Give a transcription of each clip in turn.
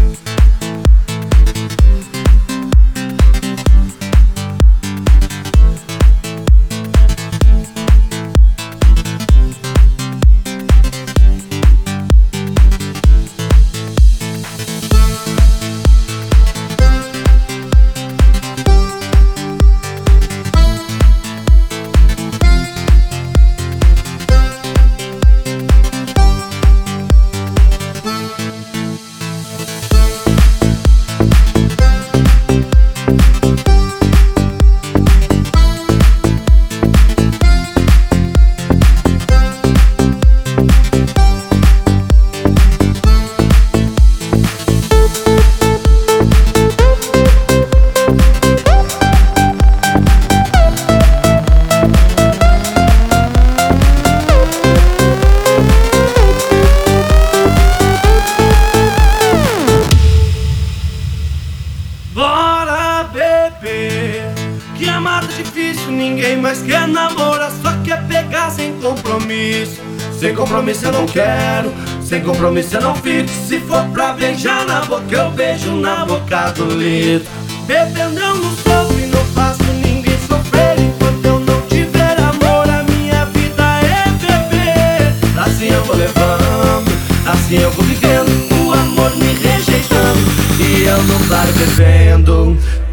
Bora beber, que amar tá difícil, ninguém mais quer namorar, só quer pegar sem compromisso. Sem compromisso eu não quero, sem compromisso eu não fico. Se for pra beijar na boca, eu beijo na boca do litro. Bebendo eu não sofro e não faço ninguém sofrer. Enquanto eu não tiver amor, a minha vida é beber. Assim eu vou levando, assim eu vou vivendo, o amor me rejeitando e eu no bar bebendo.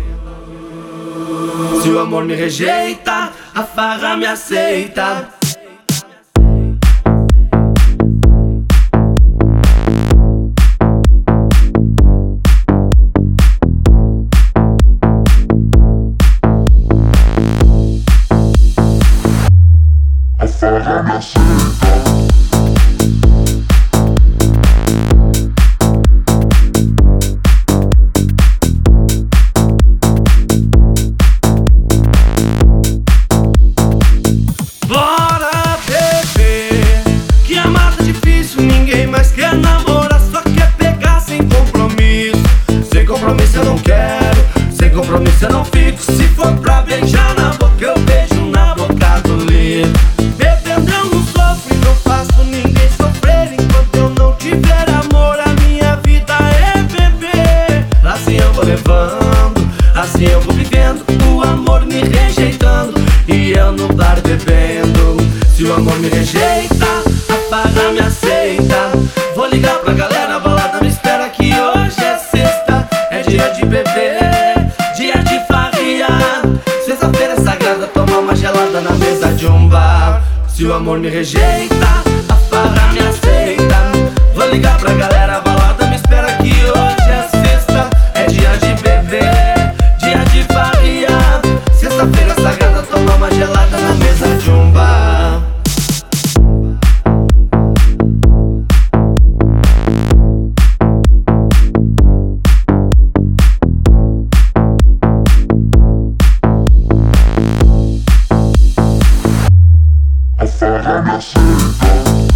Se o amor me rejeita, a farra me aceita. A farra me aceita. Bora beber, que amar tá difícil, ninguém mais quer namorar, só quer pegar sem compromisso. Sem compromisso eu não quero, sem compromisso eu não fico. Se for pra beijar na boca, eu beijo na boca do litro. Bebendo eu não sofro e não faço ninguém sofrer. Enquanto eu não tiver amor, a minha vida é beber. Assim eu vou levando, assim eu vou vivendo, o amor me rejeitando e eu no bar bebendo. Se o amor me rejeita, a farra me aceita. Vou ligar pra galera, a balada me espera que hoje é sexta. É dia de beber, dia de farrear. Sexta-feira é sagrada, tomar uma gelada na mesa de um bar. Se o amor me rejeita, a farra me aceita. Vou ligar pra galera, a balada me espera que hoje é sexta. É dia de beber, dia de farrear. Sexta-feira é sagrada, tomar uma gelada na mesa de um bar. A farra me aceita.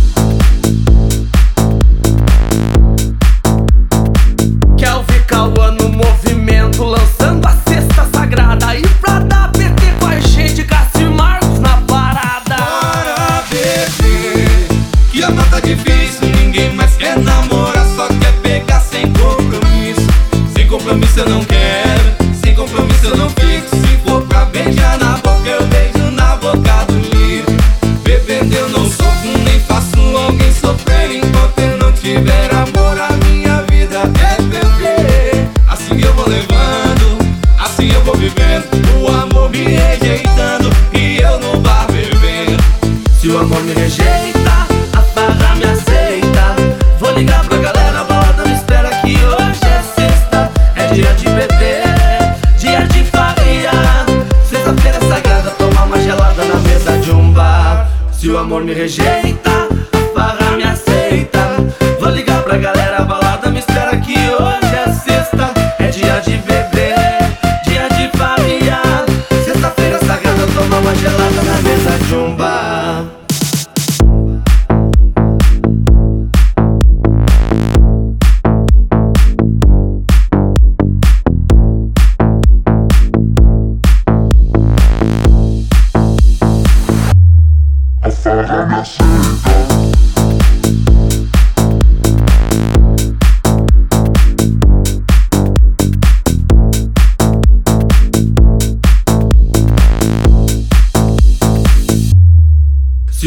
Kelvin Cauã no movimento, lançando a cesta sagrada. E pra dar PT com a gente, Cássio Marcos na parada. Bora beber, que amar tá difícil, ninguém mais quer namorar, só quer pegar sem compromisso. Sem compromisso eu não quero, sem compromisso eu não fico. Se for pra beijar na boca, eu beijo na boca do livro. Bebendo eu não sofro, nem faço alguém sofrer. Enquanto eu não tiver amor, a minha vida é beber. Assim eu vou levando, assim eu vou vivendo, o amor me rejeitando e eu no bar bebendo. Se o amor me rejeita, a farra me aceita. Vou ligar pra galera, a balada me espera que hoje é sexta. É dia de beber.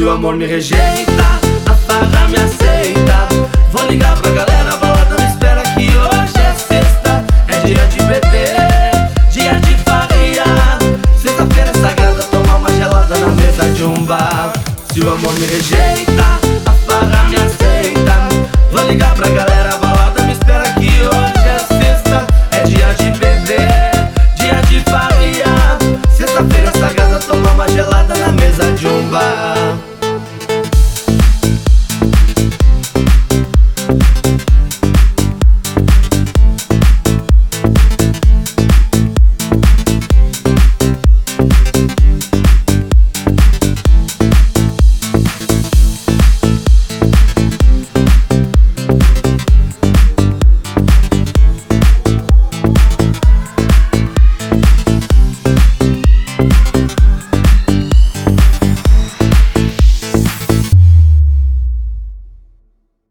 Se o amor me rejeita, a farra me aceita. Vou ligar pra galera